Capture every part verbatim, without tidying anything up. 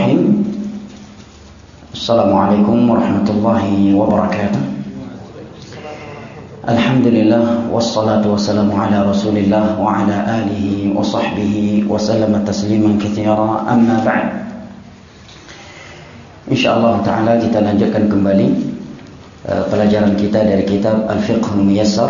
Bismillahirrahmanirrahim. Assalamualaikum warahmatullahi wabarakatuh. Alhamdulillah wassalatu wassalamu ala Rasulillah wa ala alihi wa sahbihi wa sallama tasliman katsira. Amma ba'd. Insyaallah taala kita lanjutkan kembali uh, pelajaran kita dari kitab Al-Fiqhul Muyassar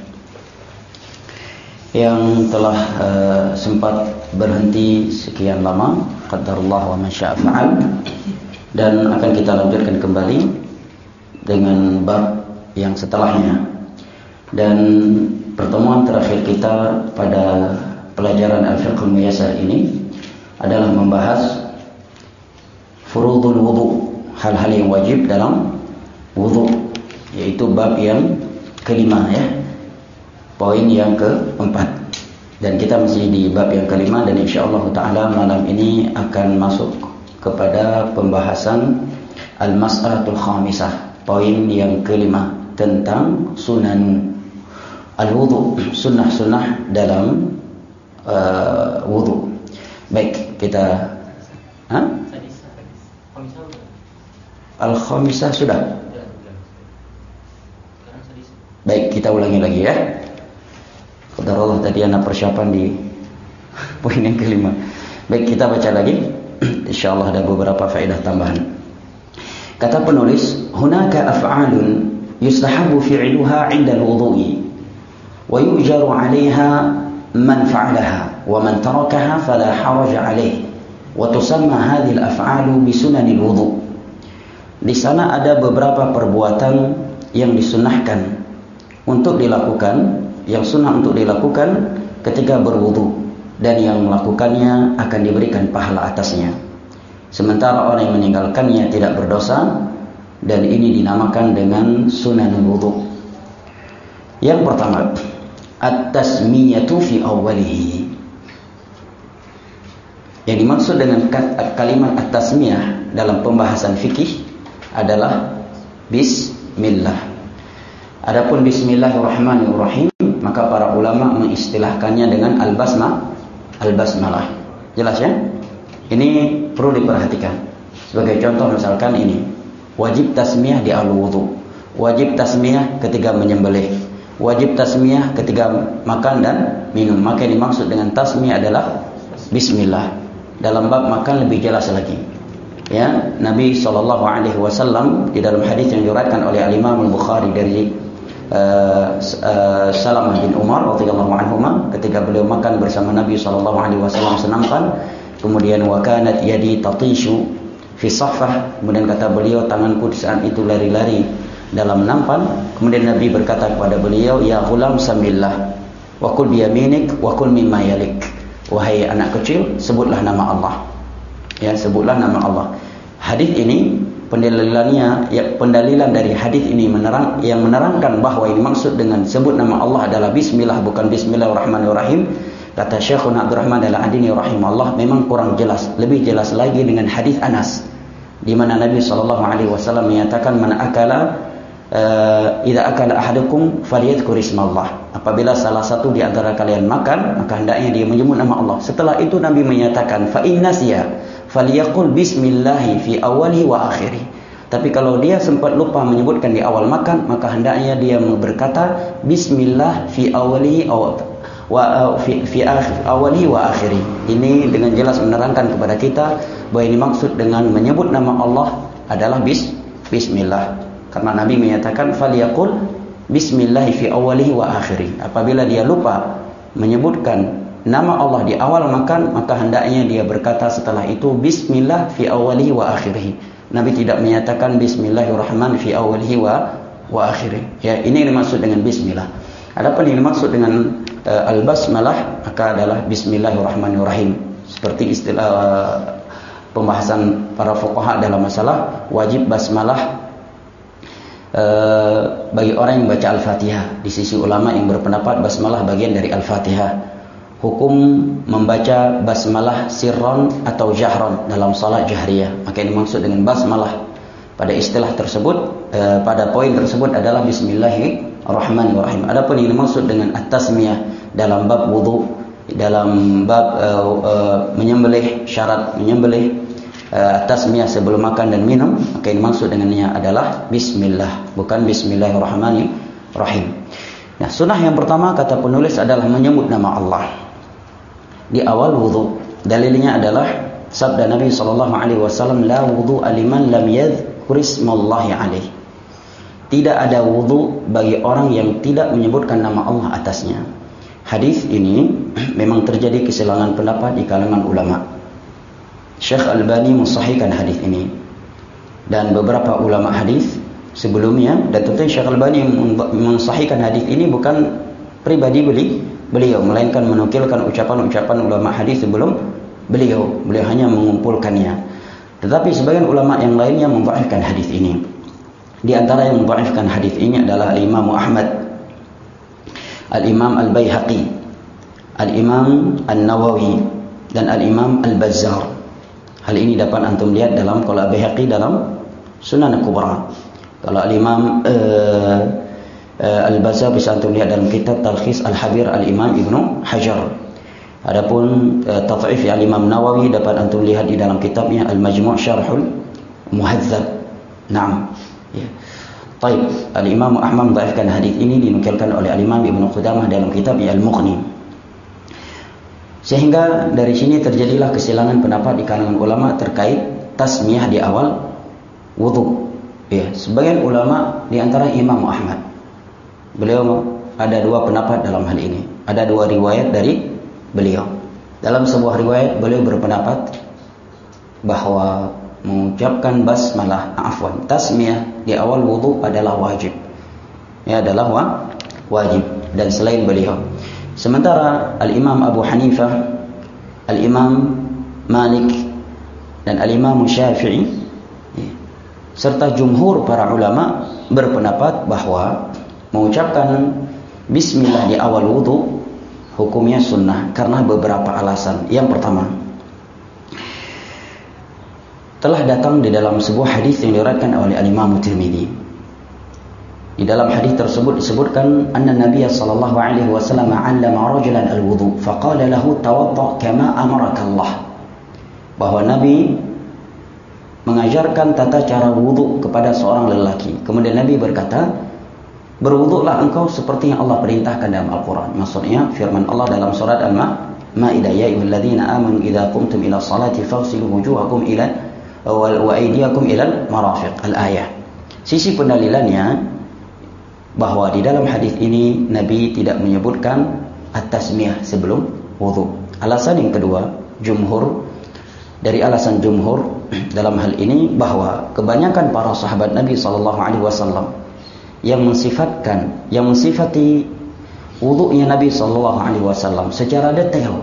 yang telah uh, sempat berhenti sekian lama, qadarullah wa ma syaa fa'al, dan akan kita lanjutkan kembali dengan bab yang setelahnya. Dan pertemuan terakhir kita pada pelajaran Al-Fiqhul Muyassar ini adalah membahas furudul wudu, hal-hal yang wajib dalam wudu, yaitu bab yang kelima ya. Poin yang keempat, dan kita masih di bab yang kelima, dan insyaallah taala malam ini akan masuk kepada pembahasan al-mas'alatul khamisah, poin yang kelima tentang sunan al-wudu, sunnah-sunnah dalam uh, wudu. Baik, kita ha? Al-khamisah sudah. Baik, kita ulangi lagi ya. Qadarullah tadi anak persiapan di poin yang kelima. Baik, kita baca lagi. Insyaallah ada beberapa faedah tambahan. Kata penulis, hunaka af'alun yustahabbu fi'luha 'inda al-wudu'i wa yu'jaru 'alayha man fa'alaha wa man tarakaha fala haraja 'alayhi wa tusamma hadhihi al-af'alu bi sunanil wudu'. Di sana ada beberapa perbuatan yang disunahkan untuk dilakukan, yang sunnah untuk dilakukan ketika berwudu, dan yang melakukannya akan diberikan pahala atasnya, sementara orang yang meninggalkannya tidak berdosa, dan ini dinamakan dengan sunan wudu. Yang pertama, at-tasmiyatu fi awwalihi. Yang dimaksud dengan kalimat at-tasmiyah dalam pembahasan fikih adalah bismillah. Adapun bismillahirrahmanirrahim, maka para ulama mengistilahkannya dengan al-basmah, al-basmalah. Jelas ya? Ini perlu diperhatikan. Sebagai contoh misalkan ini, wajib tasmiyah di al-wudu, wajib tasmiyah ketika menyembelih, wajib tasmiyah ketika makan dan minum. Maka yang dimaksud dengan tasmiyah adalah bismillah. Dalam bab makan lebih jelas lagi. Ya, Nabi sallallahu alaihi wasallam di dalam hadis yang diriwayatkan oleh Al-Imam Al-Bukhari dari Uh, uh, Salamah bin Umar radhiyallahu anhuma, ketika beliau makan bersama Nabi sallallahu alaihi wasallam senampan, kemudian wa kanat yadi tatishu fi sahfah, kemudian kata beliau tanganku di saat itu lari-lari dalam nampan. Kemudian Nabi berkata kepada beliau, ya ghulam samillah wa kul bi yaminik wa kul mimma yalik. Wahai anak kecil, sebutlah nama Allah. Ya, sebutlah nama Allah. Hadis ini pendalilannya, ya, pendalilan dari hadis ini menerang, yang menerangkan bahwa ini maksud dengan sebut nama Allah adalah bismillah, bukan bismillahirrahmanirrahim. Kata Syekhuna Abdurrahman Al-Adini rahimahullah, memang kurang jelas. Lebih jelas lagi dengan hadis Anas, di mana Nabi sallallahu alaihi wasallam menyatakan, man akala uh, idza akala ahadukum falyadhkur ismallah. Apabila salah satu di antara kalian makan, maka hendaknya dia menyebut nama Allah. Setelah itu Nabi menyatakan, fa in nasiya falyaqul bismillahi fi awwali wa akhiri. Tapi kalau dia sempat lupa menyebutkan di awal makan, maka hendaknya dia berkata bismillah fi awwali wa fi fi awwali wa akhiri. Ini dengan jelas menerangkan kepada kita bahwa ini maksud dengan menyebut nama Allah adalah bis bismillah. Karena Nabi menyatakan falyaqul bismillahi fi awwalihi wa akhiri. Apabila dia lupa menyebutkan nama Allah di awal makan, maka hendaknya dia berkata setelah itu bismillah fi awwalihi wa akhirih. Nabi tidak menyatakan bismillahirrahmanirrahim fi awwalihi wa wa akhirih. Ya, ini yang dimaksud dengan bismillah. Adapun yang dimaksud dengan uh, al-basmalah, maka adalah bismillahirrahmanirrahim. Seperti istilah uh, pembahasan para fuqaha dalam masalah wajib basmalah uh, bagi orang yang baca Al-Fatihah. Di sisi ulama yang berpendapat basmalah bagian dari Al-Fatihah. Hukum membaca basmalah sirron atau jahron dalam salat jahriyah. Maka ini maksud dengan basmalah pada istilah tersebut, eh, pada poin tersebut adalah bismillahirrahmanirrahim. Adapun yang dimaksud dengan at-tasmiyah dalam bab wudu, dalam bab uh, uh, menyembelih, syarat menyembelih, uh, tasmiyah sebelum makan dan minum, maka yang dimaksud dengannya adalah bismillah, bukan bismillahirrahmanirrahim. Nah, sunnah yang pertama kata penulis adalah menyebut nama Allah di awal wudu. Dalilnya adalah sabda Nabi sallallahu alaihi wasallam, la wudu'a liman lam yadhkur ismallahi alaihi. Tidak ada wudu bagi orang yang tidak menyebutkan nama Allah atasnya. Hadis ini memang terjadi kesilangan pendapat di kalangan ulama. Syekh Albani mensahihkan hadis ini dan beberapa ulama hadis sebelumnya, dan tentu Syekh Albani mensahihkan hadis ini bukan pribadi beli, beliau, melainkan menukilkan ucapan-ucapan ulama hadis sebelum beliau. Beliau hanya mengumpulkannya. Tetapi sebagian ulama yang lainnya mendhaifkan hadis ini. Di antara yang mendhaifkan hadis ini adalah Imam Ahmad, Al-Imam Al-Baihaqi, Al-Imam An-Nawawi, dan Al-Imam Al-Bazzar. Hal ini dapat antum lihat dalam, kalau Al-Baihaqi dalam Sunan Al-Kubra. Kalau Al-Imam uh, uh, Al-Bazzar bisa antum lihat dalam kitab Talkhis Al-Habir Al-Imam Ibnu Hajar. Adapun uh, Tad'if Al-Imam Nawawi dapat antum lihat di dalam kitabnya Al-Majmu' Syarhul Muhadzab. Naam. Ya. Baik, Al-Imam Ahmad mendhaifkan hadis ini, dinukilkan oleh Al-Imam Ibnu Qudamah dalam kitabnya Al-Mughni. Sehingga dari sini terjadilah kesilangan pendapat di kalangan ulama terkait tasmiyah di awal wudu. Ya, sebagian ulama di antara Imam Ahmad, beliau ada dua pendapat dalam hal ini. Ada dua riwayat dari beliau. Dalam sebuah riwayat beliau berpendapat bahwa mengucapkan basmalah, afwan, tasmiyah di awal wudu adalah wajib. Ya, adalah wa, wajib, dan selain beliau. Sementara Al-Imam Abu Hanifah, Al-Imam Malik, dan Al-Imam Syafi'i serta jumhur para ulama berpendapat bahwa mengucapkan bismillah di awal wudu hukumnya sunnah karena beberapa alasan. Yang pertama, telah datang di dalam sebuah hadis yang diriwayatkan oleh Al-Imam Tirmidzi. Di dalam hadis tersebut disebutkan anna Nabiy sallallahu alaihi wasallam 'allama rajulan al-wudu faqala lahu tawadda kama amaraka Allah. Bahwa Nabi mengajarkan tata cara wudu kepada seorang lelaki. Kemudian Nabi berkata, berwuduklah engkau seperti yang Allah perintahkan dalam Al-Quran. Maksudnya firman Allah dalam surat Al-Ma'idah, ya ayyuhalladzina amanu idza qumtum ila sholati faghsilu wujuhakum ila wa aydiyakum ila al-marafiq. Al-ayah. Sisi pendalilannya bahwa di dalam hadis ini Nabi tidak menyebutkan at-tasmiyah sebelum wudu. Alasan yang kedua, jumhur, dari alasan jumhur dalam hal ini bahwa kebanyakan para sahabat Nabi sallallahu alaihi wasallam yang mensifatkan, yang mensifati wudu'nya Nabi sallallahu alaihi wasallam secara detail,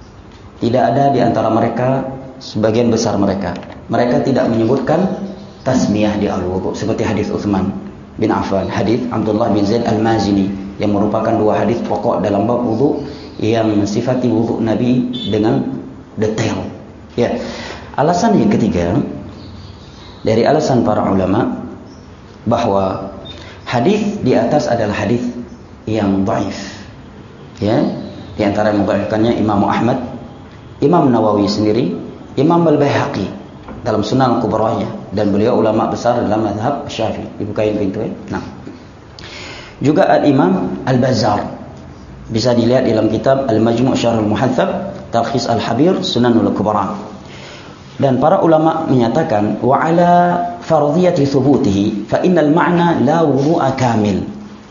tidak ada di antara mereka, sebagian besar mereka, mereka tidak menyebutkan tasmiyah di al-wudu, seperti hadis Utsman bin Affan, hadis Abdullah bin Zaid Al-Mazini, yang merupakan dua hadis pokok dalam bab wudu yang mensifati wudu Nabi dengan detail. Ya. Alasan yang ketiga dari alasan para ulama bahwa hadis di atas adalah hadis yang dhaif. Ya, di antara yang mendhaifkannya Imam Ahmad, Imam Nawawi sendiri, Imam Al-Baihaqi dalam Sunan Al-Kubranya, dan beliau ulama besar dalam mazhab Syafi'i. Dibukain pintu ya. Nah. Juga Al-Imam Al-Bazzar. Bisa dilihat dalam kitab Al-Majmu' Syarhul Muhadzab, Talkhis Al-Habir, Sunanul Kubra. Dan para ulama menyatakan wa ala fardhiyati thubutihi fa innal ma'na la wudu'a kamil.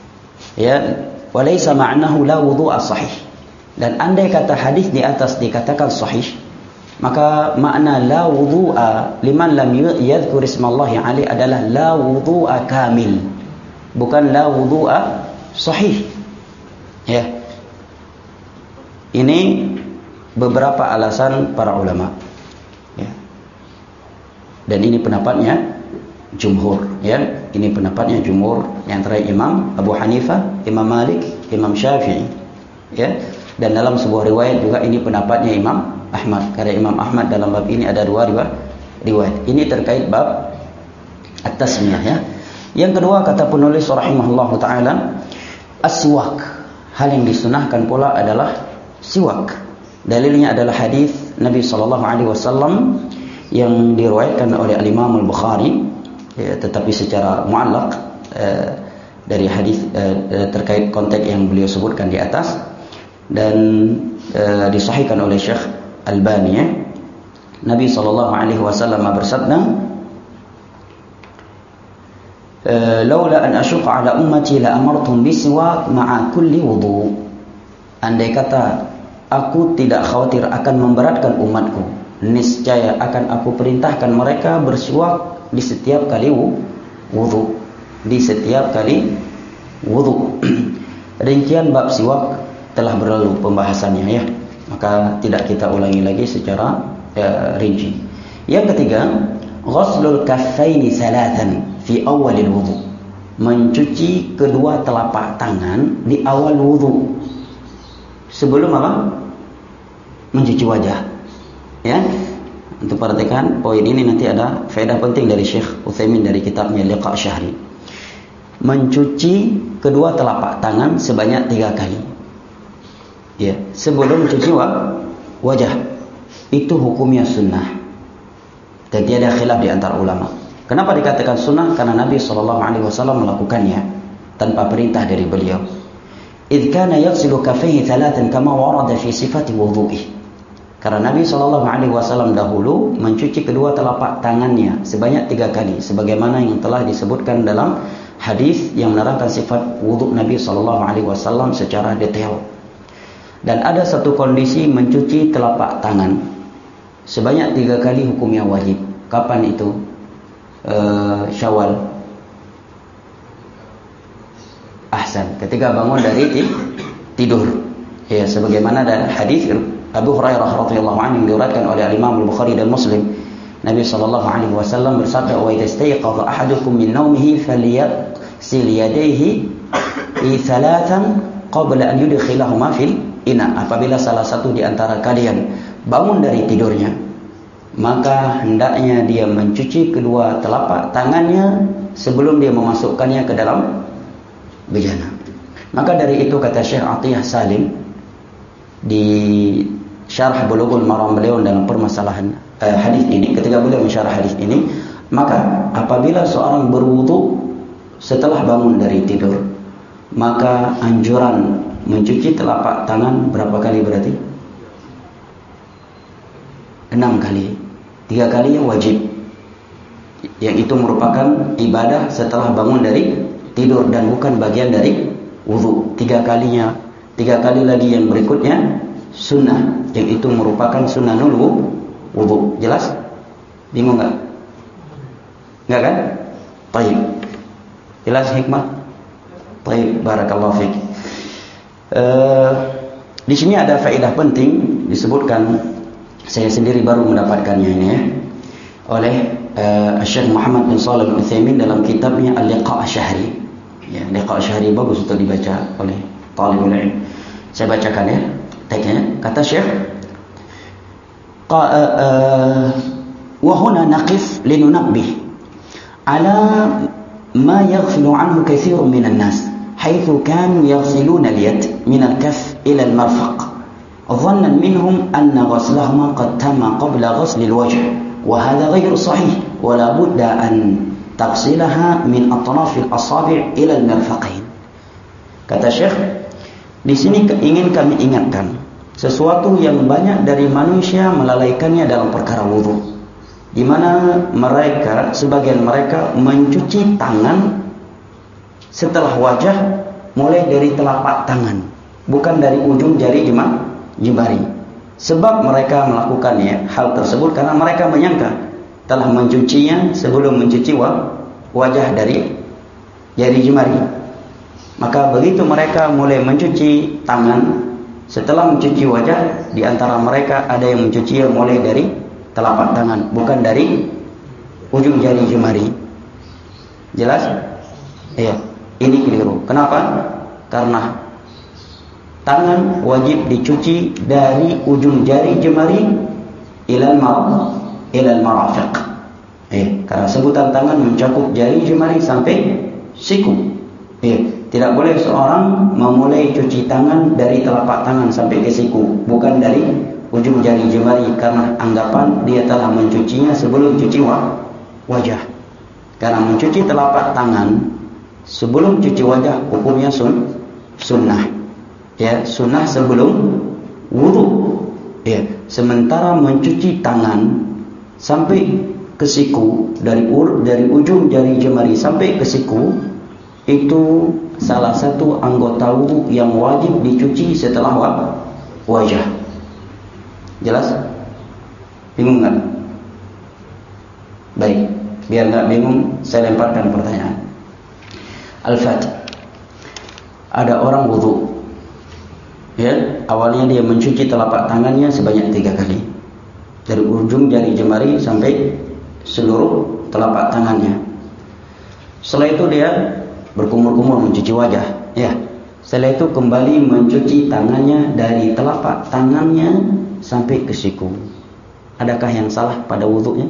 Ya, wa laysa ma'nahu la wudu'a sahih. Dan andai kata hadis di atas dikatakan sahih, maka makna la wudu'a liman lam yadhkur ismallahi alaihi adalah la wudu'a kamil, bukan la wudu'a sahih. Ya. Ini beberapa alasan para ulama. Ya. Dan ini pendapatnya jumhur, ya. Ini pendapatnya jumhur, di antara Imam Abu Hanifah, Imam Malik, Imam Syafi'i, ya. Dan dalam sebuah riwayat juga ini pendapatnya Imam Ahmad. Karena Imam Ahmad dalam bab ini ada dua riwayat. Ini terkait bab at-tasmiyah, ya. Yang kedua, kata penulis rahimahullahu taala, as-siwak. Hal yang disunahkan pula adalah siwak. Dalilnya adalah hadis Nabi sallallahu alaihi wasallam yang diriwayatkan oleh Al-Imam Al-Bukhari, ya, tetapi secara mu'allaq eh, dari hadis eh, terkait konteks yang beliau sebutkan di atas, dan eh, disahihkan oleh Syekh Albani, ya. Nabi sallallahu alaihi wasallam bersabda, "Laula an asyqa ala ummati la amartum bisiwak ma'a kulli wudu." Andai kata aku tidak khawatir akan memberatkan umatku, niscaya akan aku perintahkan mereka bersiwak di setiap kali wudu, di setiap kali wudu. Rincian bab siwak telah berlalu pembahasannya, ya, maka tidak kita ulangi lagi secara uh, rinci. Yang ketiga, ghuslul kaffaini salatan fi awalil wudu, mencuci kedua telapak tangan di awal wudu. Sebelum apa? Mencuci wajah. Ya. Untuk perhatikan poin ini, nanti ada faedah penting dari Syekh Utsaimin dari kitabnya Liqa' Syahri. Mencuci kedua telapak tangan sebanyak tiga kali. Ya, sebelum mencuci wajah. Itu hukumnya sunnah. Dan tiada khilaf di antara ulama. Kenapa dikatakan sunnah? Karena Nabi sallallahu alaihi wasallam melakukannya tanpa perintah dari beliau. إذ كان يغسل كفيه ثلاثا كما ورد في صفة وضوئه. Karena Nabi sallallahu alaihi wasallam dahulu mencuci kedua telapak tangannya sebanyak tiga kali, sebagaimana yang telah disebutkan dalam hadis yang menerangkan sifat wudhu Nabi sallallahu alaihi wasallam secara detail. Dan ada satu kondisi mencuci telapak tangan sebanyak tiga kali hukumnya wajib. Kapan itu? Uh, Syawal. Ahsan, ketika bangun dari tidur, ya, sebagaimana dari hadis Abu Hurairah radhiyallahu anhu yang diriwayatkan oleh Imam Al-Bukhari dan Muslim, Nabi sallallahu alaihi wasallam bersabda, "Wa idza istayqadha ahadukum min nawmihi falyaghsil yadayhi thalathan qabla an yudkhilahuma fil ina." Apabila salah satu di antara kalian bangun dari tidurnya, maka hendaknya dia mencuci kedua telapak tangannya sebelum dia memasukkannya ke dalam bejana. Maka dari itu kata Syekh Atiyah Salim di syarah Bulughul Maram beliau dalam permasalahan eh, hadis ini, ketika beliau mensyarah hadis ini, maka apabila seorang berwudu setelah bangun dari tidur, maka anjuran mencuci telapak tangan berapa kali berarti? Enam kali. Tiga kali yang wajib, yang itu merupakan ibadah setelah bangun dari tidur dan bukan bagian dari wudu. Tiga kalinya, tiga kali lagi yang berikutnya sunnah, yang itu merupakan sunnahul wudu. Jelas? Bingung nggak? Nggak kan? Baik. Jelas hikmah? Baik, barakallahu fiik. Uh, di sini ada faedah penting disebutkan, saya sendiri baru mendapatkannya ini, ya, oleh uh, Syekh Muhammad bin Shalih Al-Utsaimin dalam kitabnya Al-Liqa' Syahri. Ya, Liqa' Syahri bagus untuk dibaca oleh talibul ilm. Saya bacakan, ya, teksnya. Kata Syekh, wa huna naqif linunabbih ala ma yaghfilu anhu katsirun minan nas haitsu kanu yaghsiluna al-yad min al-kaff ila al-marfaq dhannan minhum anna ghaslahuma qad tamma qabla ghasl al-wajh wa hadha ghayru sahih wa la budda an tafsilaha min atrafil asabi' ila al-mirfaqain. Kata Syekh, di sini ingin kami ingatkan sesuatu yang banyak dari manusia melalaikannya dalam perkara wudu, di mana mereka, sebagian mereka mencuci tangan setelah wajah mulai dari telapak tangan, bukan dari ujung jari jemari. Sebab mereka melakukannya hal tersebut karena mereka menyangka telah mencucinya sebelum mencuci wajah dari jari jemari. Maka begitu mereka mulai mencuci tangan setelah mencuci wajah, di antara mereka ada yang mencuci mulai dari telapak tangan, bukan dari ujung jari jemari. Jelas? Iya, ini keliru. Kenapa? Karena tangan wajib dicuci dari ujung jari jemari ilal mar ilal marafiq. Eh, karena sebutan tangan mencakup jari jemari sampai siku. Eh, tidak boleh seorang memulai cuci tangan dari telapak tangan sampai ke siku, bukan dari ujung jari jemari karena anggapan dia telah mencucinya sebelum cuci wajah. Karena mencuci telapak tangan sebelum cuci wajah hukumnya sun, sunnah. Ya, sunnah sebelum wudu. Ya, sementara mencuci tangan sampai ke siku, dari ur, dari ujung jari jemari sampai ke siku, itu salah satu anggota wudu yang wajib dicuci setelah wajah. Jelas? Bingung nggak? Baik, biar nggak bingung, saya lemparkan pertanyaan. Al-Fat, ada orang wudu, ya, awalnya dia mencuci telapak tangannya sebanyak tiga kali, dari ujung jari jemari sampai seluruh telapak tangannya. Setelah itu dia berkumur-kumur mencuci wajah, ya. Setelah itu kembali mencuci tangannya dari telapak tangannya sampai ke siku. Adakah yang salah pada wudunya?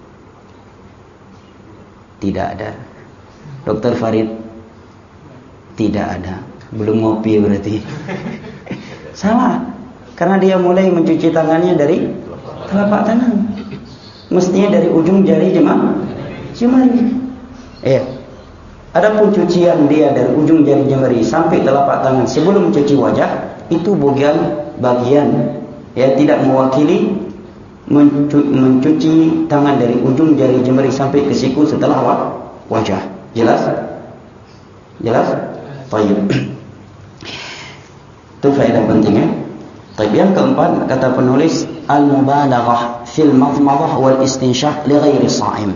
Tidak ada. Dokter Farid, tidak ada. Belum ngopi berarti. Salah. Karena dia mulai mencuci tangannya dari telapak tangan. Mestinya dari ujung jari jemari. Eh, adapun cucian dia dari ujung jari jemari sampai telapak tangan sebelum mencuci wajah, itu bagian bagian ya, tidak mewakili mencu- mencuci tangan dari ujung jari jemari sampai ke siku setelah wajah. Jelas? Jelas? Baik. Itu faedah pentingnya. Tapi yang keempat, kata penulis, al-mubalaghah fil madmadah wal istinshaq li ghairi sha'im.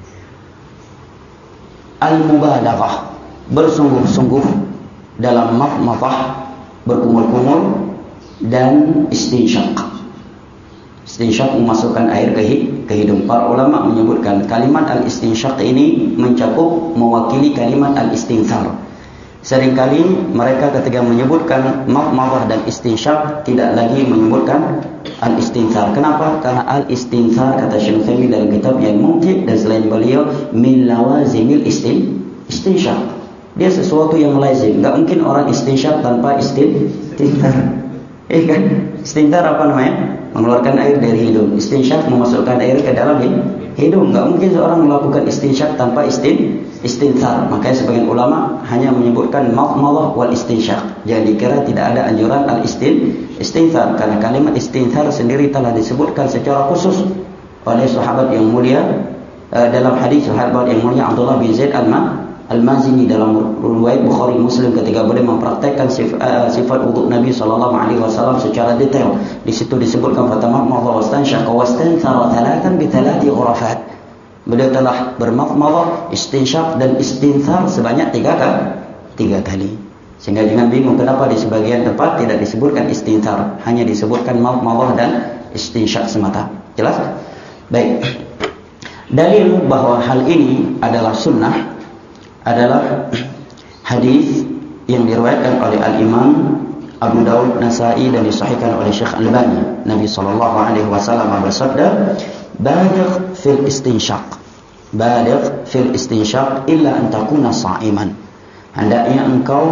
Al-mubalaghah, bersungguh-sungguh dalam madmadah, berkumur-kumur, dan istinshaq. Istinshaq memasukkan air ke, ke hidung. Para ulama menyebutkan kalimat al-istinshaq ini mencakup, mewakili kalimat al-istinthar. Seringkali mereka ketika menyebutkan madmadah dan istinshaq tidak lagi menyebutkan al-istinthar. Kenapa? Karena al-istinthar, kata Syekh Utsaimin dalam kitab yang Mumti' dan selain beliau, min lawazimil istin istinshaq. Dia sesuatu yang lazim. Enggak mungkin orang istinshaq tanpa istinthar. Eh kan? Istinthar apa namanya? Mengeluarkan air dari hidung. Istinshaq memasukkan air ke dalam hidung. Enggak mungkin seorang melakukan istinshaq tanpa istin istinthar. Makanya sebagian ulama hanya menyebutkan madmadah wal istinshaq. Jangan dikira tidak ada anjuran al istin istinthar, karena kalimat istinthar sendiri telah disebutkan secara khusus oleh sahabat yang mulia uh, dalam hadis sahabat yang mulia Abdullah bin Zaid al-Mazini dalam riwayat Bukhari Muslim ketika beliau mempraktekkan sif, uh, sifat wudu Nabi sallallahu alaihi wasallam secara detail. Di situ disebutkan fatamadmadha wastanshaqa wastanthara thalathan bi thalathi ghurafat. Beliau telah bermadmadah, istinshaq dan istinthar sebanyak tiga kali, tiga kali. Sehingga jangan bingung kenapa di sebagian tempat tidak disebutkan istinthar, hanya disebutkan madmadah dan istinshaq semata. Jelas? Baik. Dalil bahwa hal ini adalah sunnah adalah hadis yang diriwayatkan oleh Al-Imam Abu Daud, Nasa'i dan disahihkan oleh Syekh Al-Albani. Nabi sallallahu alaihi wasallam bersabda, "Baligh fil istinshaq." Baligh fil istinshaq illa an takuna sha'iman. Hendaknya engkau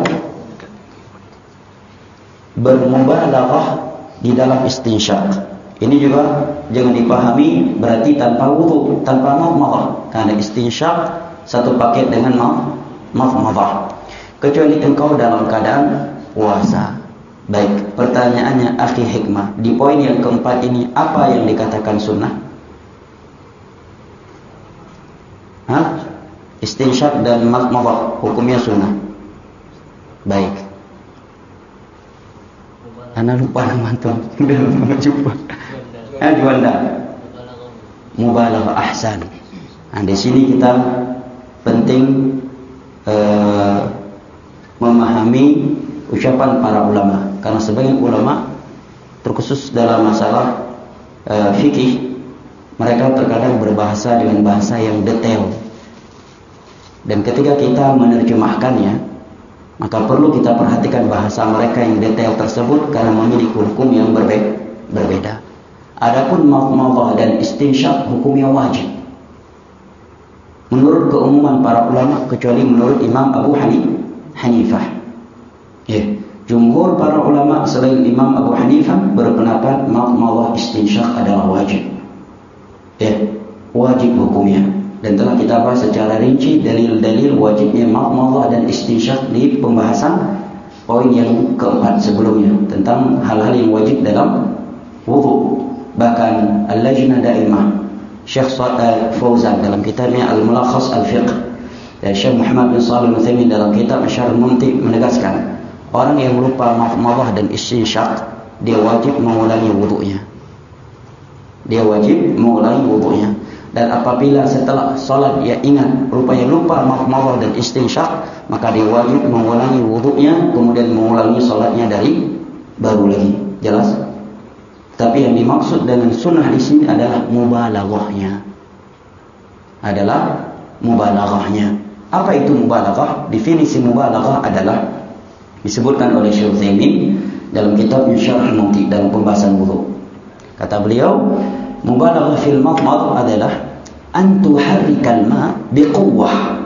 bermubalaghah di dalam istinshaq. Ini juga jangan dipahami berarti tanpa wudu, tanpa madmadah. Karena istinshaq satu paket dengan madmadah. Kecuali engkau dalam keadaan puasa. Baik, pertanyaannya akhi hikmah, di poin yang keempat ini apa yang dikatakan sunnah? Hah? Istinshaq dan madmadah hukumnya sunnah. Baik. Ana lupa nama antum. Udah lama jumpa. Ah, juanda. Mubalaghah ahsan. Nah, di sini kita penting uh, memahami ucapan para ulama, karena sebagian ulama terkhusus dalam masalah uh, fikih, mereka terkadang berbahasa dengan bahasa yang detail. Dan ketika kita menerjemahkannya, maka perlu kita perhatikan bahasa mereka yang detail tersebut karena memiliki hukum yang berbe- berbeda. Adapun madmadah dan istinshaq hukumnya wajib menurut keumuman para ulama, kecuali menurut Imam Abu Hanifah. Ya, Jumhur para ulama selain Imam Abu Hanifah berpendapat madmadah istinsyaq adalah wajib. Ya, wajib hukumnya. Dan telah kita bahas secara rinci dalil-dalil wajibnya madmadah dan istinsyaq di pembahasan poin yang keempat sebelumnya tentang hal-hal yang wajib dalam wudu. Bahkan Al-Lajnah Daimah Syekh Fauzan dalam kitabnya Al-Mulakhas Al-Fiqh dan Syekh Muhammad bin Shalih Al-Utsaimin dalam kitab Syarh Mumti' menegaskan, orang yang lupa madmadah dan istinsyaq dia wajib mengulangi wudunya. Dia wajib mengulangi wudunya. Dan apabila setelah salat ia ingat rupanya lupa madmadah dan istinsyaq, maka dia wajib mengulangi wudunya, kemudian mengulangi salatnya dari baru lagi. Jelas? Tapi yang dimaksud dengan sunnah di sini adalah mubalaghahnya. Adalah mubalaghahnya. Apa itu mubalaghah? Definisi mubalaghah adalah disebutkan oleh Syekh Utsaimin dalam kitabnya Syarh Mumti' dalam pembahasan wudu. Kata beliau, mubalaghah fil madmad adalah an tuharrikal ma biquwwah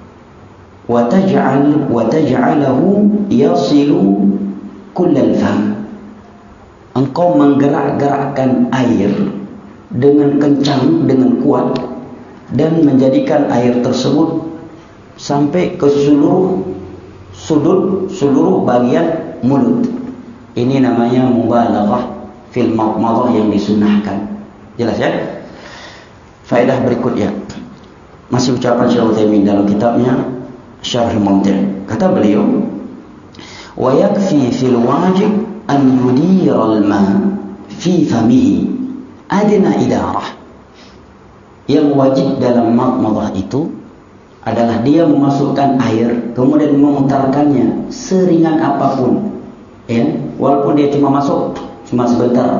wa taj'al wa taj'alahu yasilu kullal fam. Engkau menggerak-gerakkan air dengan kencang, dengan kuat, dan menjadikan air tersebut sampai ke seluruh sudut, seluruh bagian mulut. Ini namanya mubalaghah fil madmadah yang disunnahkan. Jelas ya? Faedah berikutnya, masih ucapan Syekh Utsaimin dalam kitabnya Syarh Mumti'. Kata beliau, wa yakfi fil wajib an yudira al-ma fi famihi adna idarah. Yang wajib dalam madmadah itu adalah dia memasukkan air kemudian memutarkannya seringan apapun, ya, walaupun dia cuma masuk cuma sebentar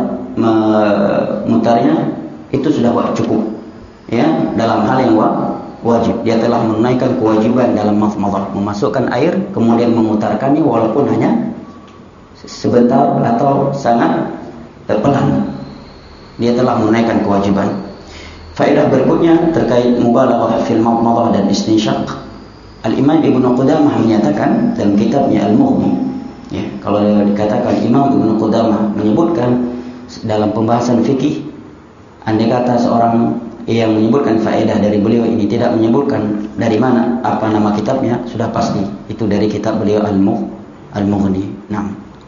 memutarnya, itu sudah cukup, ya, dalam hal yang wajib. Dia telah menunaikan kewajiban dalam madmadah, memasukkan air kemudian memutarkannya walaupun hanya sebentar atau sangat pelan. Dia telah menunaikan kewajiban. Faedah berikutnya terkait mubalaghah fil madmadah dan istinsyaq. Al-Imam Ibnu Qudamah menyatakan dalam kitabnya Al-Mughni, ya, kalau dikatakan Imam Ibnu Qudamah menyebutkan dalam pembahasan fikih, andai kata seorang yang menyebutkan faedah dari beliau ini tidak menyebutkan dari mana, apa nama kitabnya, sudah pasti itu dari kitab beliau Al-Mughni. Nah,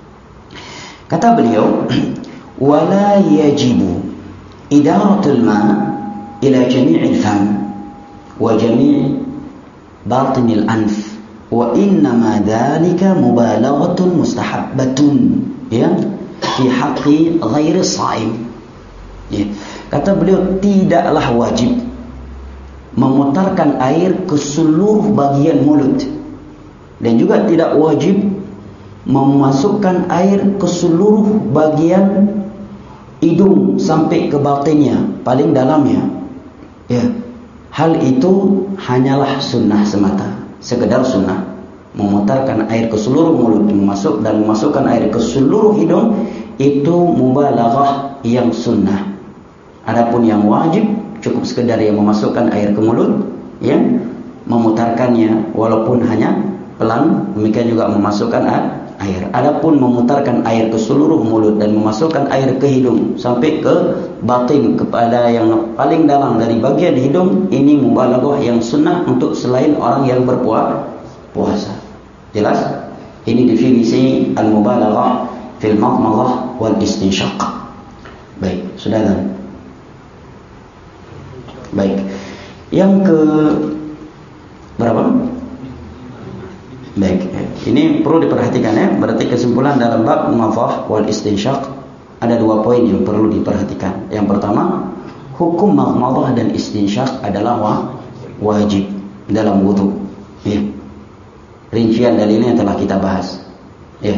kata beliau, wala yajibu idaratul ma ila jami'il fam wa jami' batinil anf wa innama dhalika mubalaghatun mustahabbatun, ya, fi haqqi ghairi shaim. Ya. Kata beliau, tidaklah wajib memutarkan air ke seluruh bagian mulut, dan juga tidak wajib memasukkan air ke seluruh bagian hidung sampai ke batinnya, paling dalamnya. Ya, hal itu hanyalah sunnah semata, sekedar sunnah. Memutarkan air ke seluruh mulut, memasuk dan memasukkan air ke seluruh hidung, itu mubalaghah yang sunnah. Adapun yang wajib cukup sekedar yang memasukkan air ke mulut, ya, memutarkannya walaupun hanya pelan, demikian juga memasukkan air. Adapun memutarkan air ke seluruh mulut dan memasukkan air ke hidung sampai ke batin, kepada yang paling dalam dari bagian hidung, ini mubalaghah yang sunnah untuk selain orang yang berpuasa. Jelas? Ini definisi al-mubalaghah fil madmadah wal istinsyaq. Baik, sudah kan? Baik. Yang ke berapa? Baik, ini perlu diperhatikan, ya. Berarti kesimpulan dalam bab madmadah wal istinsyaq ada dua poin yang perlu diperhatikan. Yang pertama, hukum madmadah dan istinsyaq adalah wajib dalam wudu. Ya. Rincian dalilnya telah kita bahas. Ya.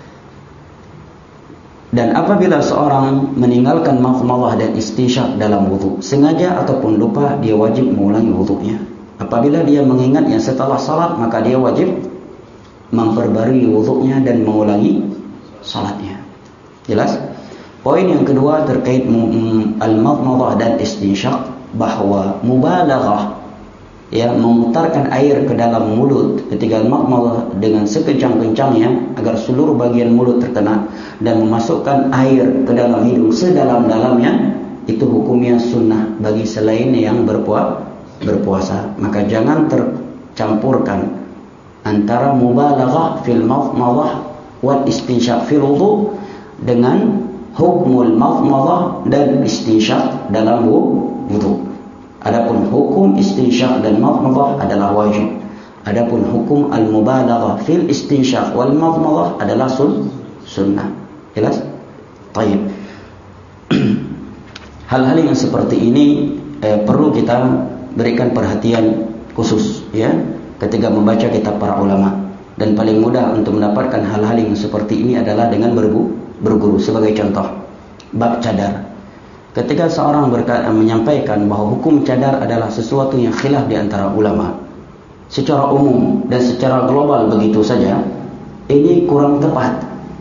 Dan apabila seorang meninggalkan madmadah dan istinsyaq dalam wudu, sengaja ataupun lupa, dia wajib mengulangi wudunya. Apabila dia mengingatnya setelah salat, maka dia wajib memperbarui wudunya dan mengulangi salatnya. Jelas? Poin yang kedua terkait al-madmadah dan istinsyaq, bahwa mubalaghah ya, memutarkan air ke dalam mulut ketika madmadah dengan sekencang-kencangnya agar seluruh bagian mulut terkena, dan memasukkan air ke dalam hidung sedalam-dalamnya, itu hukumnya sunnah bagi selain yang berpuasa. berpuasa. Maka jangan tercampurkan antara mubalaghah fil madmadah wal istinsyaq fil wudu dengan hukmul madmadah dan istinsyaq dalam wudu. Adapun hukum istinsyaq dan madmadah adalah wajib. Adapun hukum al-mubalaghah fil istinsyaq wal madmadah adalah sun sunnah. Jelas? Baik. Hal-hal yang seperti ini eh, perlu kita berikan perhatian khusus, ya, ketika membaca kitab para ulama. Dan paling mudah untuk mendapatkan hal-hal yang seperti ini adalah dengan berguru. berguru. Sebagai contoh, bab cadar. Ketika seorang berkata, menyampaikan bahwa hukum cadar adalah sesuatu yang khilaf di antara ulama, secara umum dan secara global begitu saja, ini kurang tepat.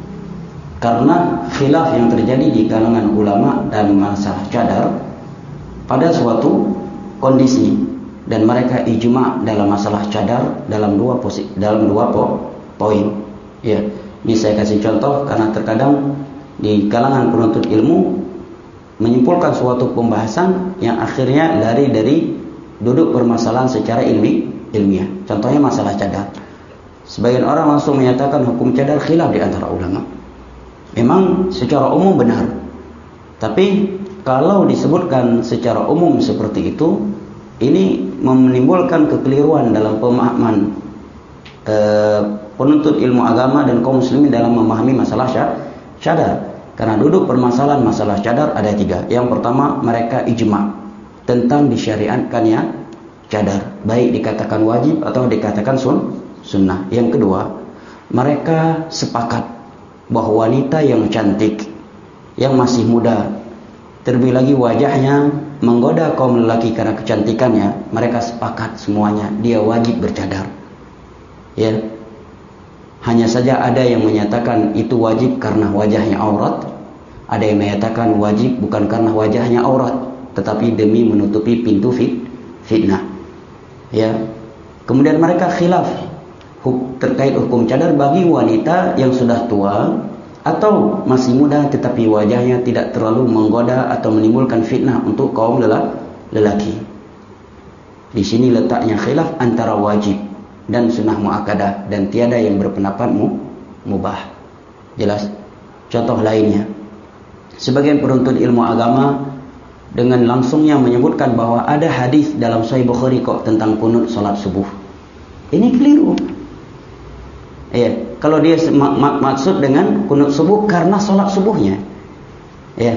Karena khilaf yang terjadi di kalangan ulama dan masalah cadar pada suatu kondisi, dan mereka ijma dalam masalah cadar dalam dua posi, dalam dua po, poin. Ya, ini saya kasih contoh karena terkadang di kalangan penuntut ilmu menyimpulkan suatu pembahasan yang akhirnya lari dari duduk permasalahan secara ilmi ilmiah. Contohnya masalah cadar. Sebagian orang langsung menyatakan hukum cadar khilaf di antara ulama. Memang secara umum benar, tapi kalau disebutkan secara umum seperti itu, ini menimbulkan kekeliruan dalam pemahaman e, penuntut ilmu agama dan kaum muslimin dalam memahami masalah cadar. Karena duduk permasalahan masalah cadar ada tiga. Yang pertama, mereka ijma tentang disyariatkannya cadar, baik dikatakan wajib atau dikatakan sun, sunnah. Yang kedua, mereka sepakat bahwa wanita yang cantik, yang masih muda, terlebih lagi wajahnya menggoda kaum lelaki karena kecantikannya, mereka sepakat semuanya dia wajib bercadar. Ya, hanya saja ada yang menyatakan itu wajib karena wajahnya aurat, ada yang menyatakan wajib bukan karena wajahnya aurat, tetapi demi menutupi pintu fit, fitnah. Ya, kemudian mereka khilaf terkait hukum cadar bagi wanita yang sudah tua atau masih muda tetapi wajahnya tidak terlalu menggoda atau menimbulkan fitnah untuk kaum lelaki. Di sini letaknya khilaf antara wajib dan sunnah muakkadah, dan tiada yang berpendapat mu, mubah. Jelas? Contoh lainnya, sebagian penuntut ilmu agama dengan langsungnya menyebutkan bahwa ada hadis dalam Sahih Bukhari kok tentang kunut salat subuh. Ini keliru. Ya, kalau dia mak mak maksud dengan kunut subuh karena salat subuhnya, ya,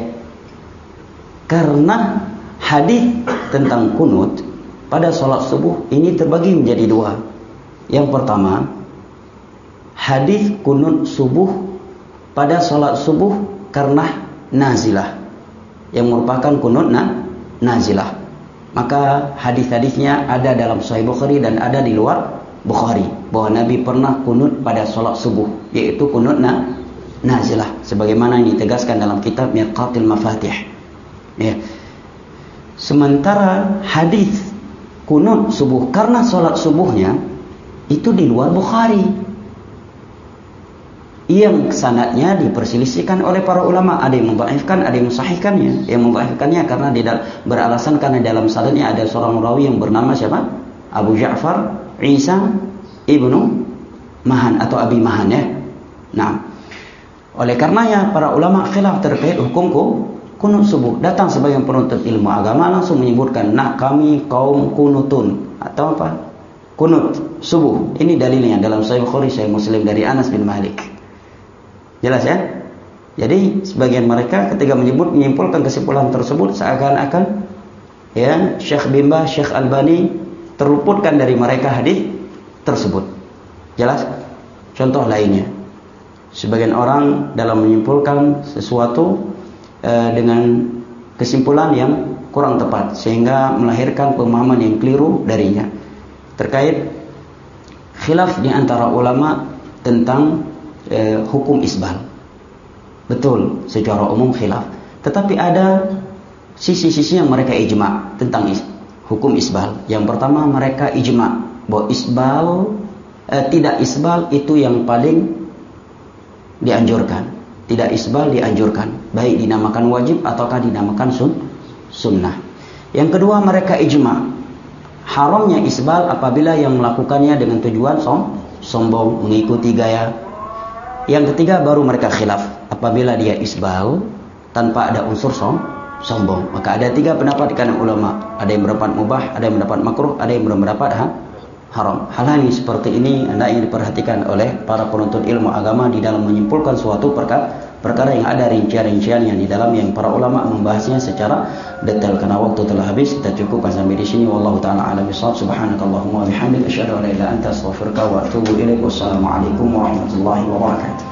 karena hadis tentang kunut pada salat subuh ini terbagi menjadi dua. Yang pertama, hadis kunut subuh pada salat subuh karena nazilah, yang merupakan kunut na, nazilah. Maka hadis-hadisnya ada dalam Sahih Bukhari dan ada di luar Bukhari, bahwa Nabi pernah kunut pada salat subuh, yaitu kunut na, nazilah, sebagaimana yang ditegaskan dalam kitab Mirqatul Mafatih. Ya. Sementara hadis kunut subuh karena salat subuhnya itu di luar Bukhari, yang sanadnya diperselisihkan oleh para ulama. Ada yang mendhaifkan, ada yang mensahihkannya. Yang mendhaifkannya karena tidak beralasan karena dalam sanadnya ada seorang rawi yang bernama siapa? Abu Ja'far Isa ibnu Mahan atau Abi Mahan, ya. Nah, oleh karenanya para ulama khilaf terkait hukum kunut subuh. Datang sebagian penuntut ilmu agama langsung menyebutkan, nah kami kaum kunutun, atau apa? Kunut subuh. Ini dalilnya dalam Sahih Bukhari, Sahih Muslim dari Anas bin Malik. Jelas, ya? Jadi sebagian mereka ketika menyebut menyimpulkan kesimpulan tersebut seakan-akan, ya, Syekh bin Baz, Syekh Albani terluputkan dari mereka hadis tersebut. Jelas? Contoh lainnya, sebagian orang dalam menyimpulkan sesuatu eh, dengan kesimpulan yang kurang tepat sehingga melahirkan pemahaman yang keliru darinya terkait khilaf di antara ulama tentang eh, hukum isbal. Betul, secara umum khilaf, tetapi ada sisi-sisi yang mereka ijma tentang is, hukum isbal. Yang pertama mereka ijma bahwa isbal eh, tidak isbal itu yang paling dianjurkan. Tidak isbal dianjurkan, baik dinamakan wajib ataukah dinamakan sun, sunnah. Yang kedua mereka ijma haramnya isbal apabila yang melakukannya dengan tujuan som, sombong, mengikuti gaya. Yang ketiga baru mereka khilaf apabila dia isbal tanpa ada unsur som, sombong. Maka ada tiga pendapat di kalangan ulama. Ada yang berpendapat mubah, ada yang mendapat makruh, ada yang berpendapat ha, haram. Hal-hal yang seperti ini hendaknya diperhatikan oleh para penuntut ilmu agama di dalam menyimpulkan suatu perkara, perkara yang ada rincian-rincian yang di dalam yang para ulama membahasnya secara detail. Karena waktu telah habis, kita cukupkan sampai di sini. Wallahu taala a'lam bishawab. Subhanakallahumma wa bihamdika asyhadu an la ilaha illa anta astaghfiruka wa atubu ilaik. Wassalamualaikum warahmatullahi wabarakatuh.